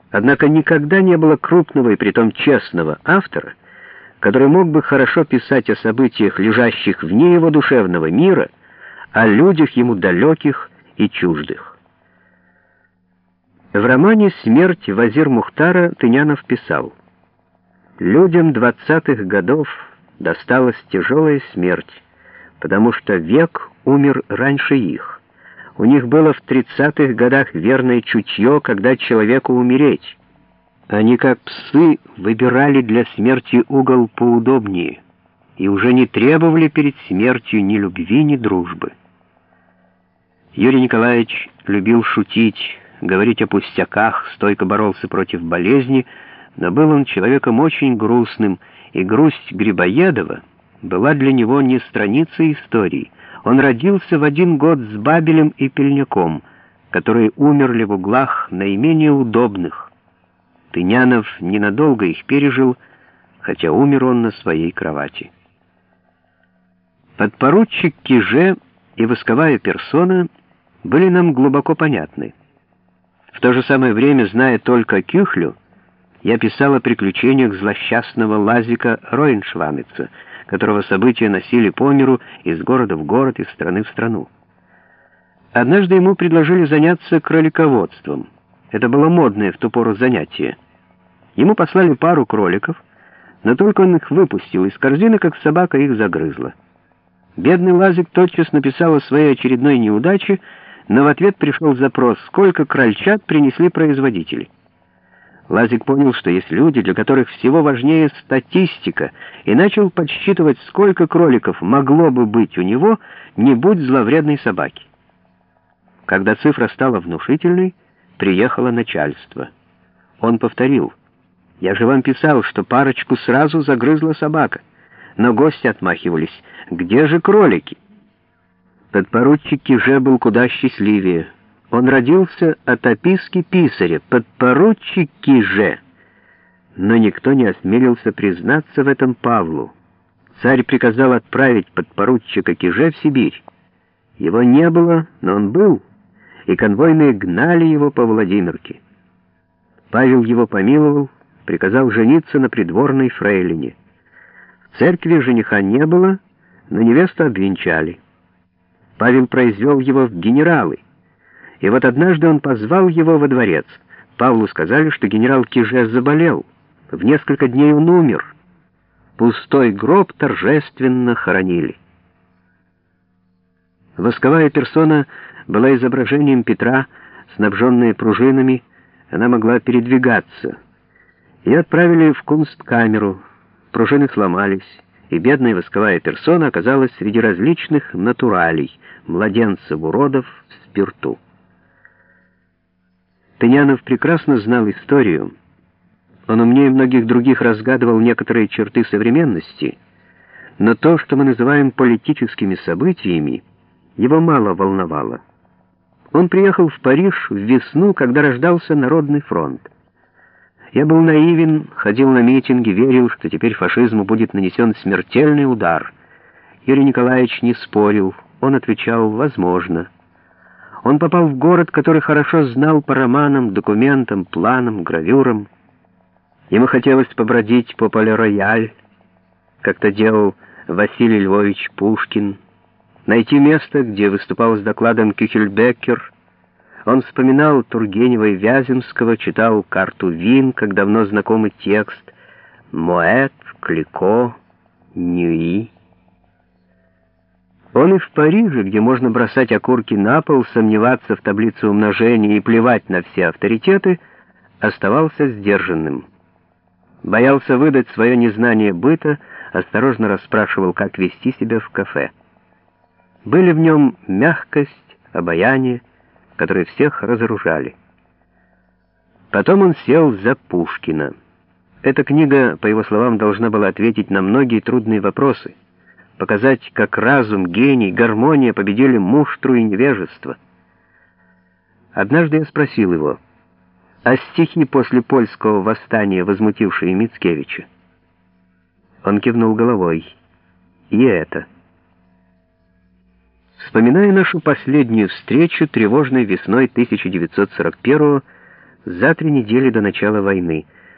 Однако никогда не было крупного и притом честного автора, который мог бы хорошо писать о событиях, лежащих вне его душевного мира, о людях ему далеких и чуждых. В романе «Смерть Вазир Мухтара» Тынянов писал: «Людям 20-х годов досталась тяжелая смерть, потому что век умер раньше их. У них было в 30-х годах верное чутье, когда человеку умереть. Они, как псы, выбирали для смерти угол поудобнее и уже не требовали перед смертью ни любви, ни дружбы». Юрий Николаевич любил шутить, говорить о пустяках, стойко боролся против болезни, но был он человеком очень грустным, и грусть Грибоедова была для него не страницей истории. Он родился в один год с Бабелем и Пельняком, которые умерли в углах наименее удобных. Тынянов ненадолго их пережил, хотя умер он на своей кровати. Подпоручик Киже и восковая персона были нам глубоко понятны. В то же самое время, зная только Кюхлю, я писал о приключениях злосчастного Лазика Ройншвамица, которого события носили по миру из города в город, из страны в страну. Однажды ему предложили заняться кролиководством. Это было модное в ту пору занятие. Ему послали пару кроликов, но только он их выпустил из корзины, как собака их загрызла. Бедный Лазик тотчас написал о своей очередной неудаче, но в ответ пришел запрос, сколько крольчат принесли производители. Лазик понял, что есть люди, для которых всего важнее статистика, и начал подсчитывать, сколько кроликов могло бы быть у него, не будь зловредной собаки. Когда цифра стала внушительной, приехало начальство. Он повторил: «Я же вам писал, что парочку сразу загрызла собака». Но гости отмахивались: «Где же кролики?» Подпоручик Киже был куда счастливее. Он родился от описки писаря, подпоручик Киже. Но никто не осмелился признаться в этом Павлу. Царь приказал отправить подпоручика Киже в Сибирь. Его не было, но он был, и конвойные гнали его по Владимирке. Павел его помиловал, приказал жениться на придворной фрейлине. В церкви жениха не было, но невесту обвенчали. Павел произвел его в генералы. И вот однажды он позвал его во дворец. Павлу сказали, что генерал Киже заболел. В несколько дней он умер. Пустой гроб торжественно хоронили. Восковая персона была изображением Петра, снабженная пружинами. Она могла передвигаться. Ее отправили в кунсткамеру. Пружины сломались, и бедная восковая персона оказалась среди различных натуралей, младенцев-уродов в спирту. Тынянов прекрасно знал историю. Он умнее многих других разгадывал некоторые черты современности, но то, что мы называем политическими событиями, его мало волновало. Он приехал в Париж в весну, когда рождался Народный фронт. Я был наивен, ходил на митинги, верил, что теперь фашизму будет нанесен смертельный удар. Юрий Николаевич не спорил, он отвечал: «Возможно». Он попал в город, который хорошо знал по романам, документам, планам, гравюрам. Ему хотелось побродить по Пале-Рояль, как то делал Василий Львович Пушкин, найти место, где выступал с докладом Кюхельбеккер. Он вспоминал Тургенева и Вяземского, читал «Карту Вин», как давно знакомый текст, Моэт, Клико, Ньюи. Он и в Париже, где можно бросать окурки на пол, сомневаться в таблице умножения и плевать на все авторитеты, оставался сдержанным. Боялся выдать свое незнание быта, осторожно расспрашивал, как вести себя в кафе. Были в нем мягкость, обаяние, которые всех разоружали. Потом он сел за Пушкина. Эта книга, по его словам, должна была ответить на многие трудные вопросы, показать, как разум, гений, гармония победили муштру и невежество. Однажды я спросил его: а стихи после польского восстания, возмутившие Мицкевича? Он кивнул головой. И это. Вспоминая нашу последнюю встречу тревожной весной 1941-го, за 3 недели до начала войны.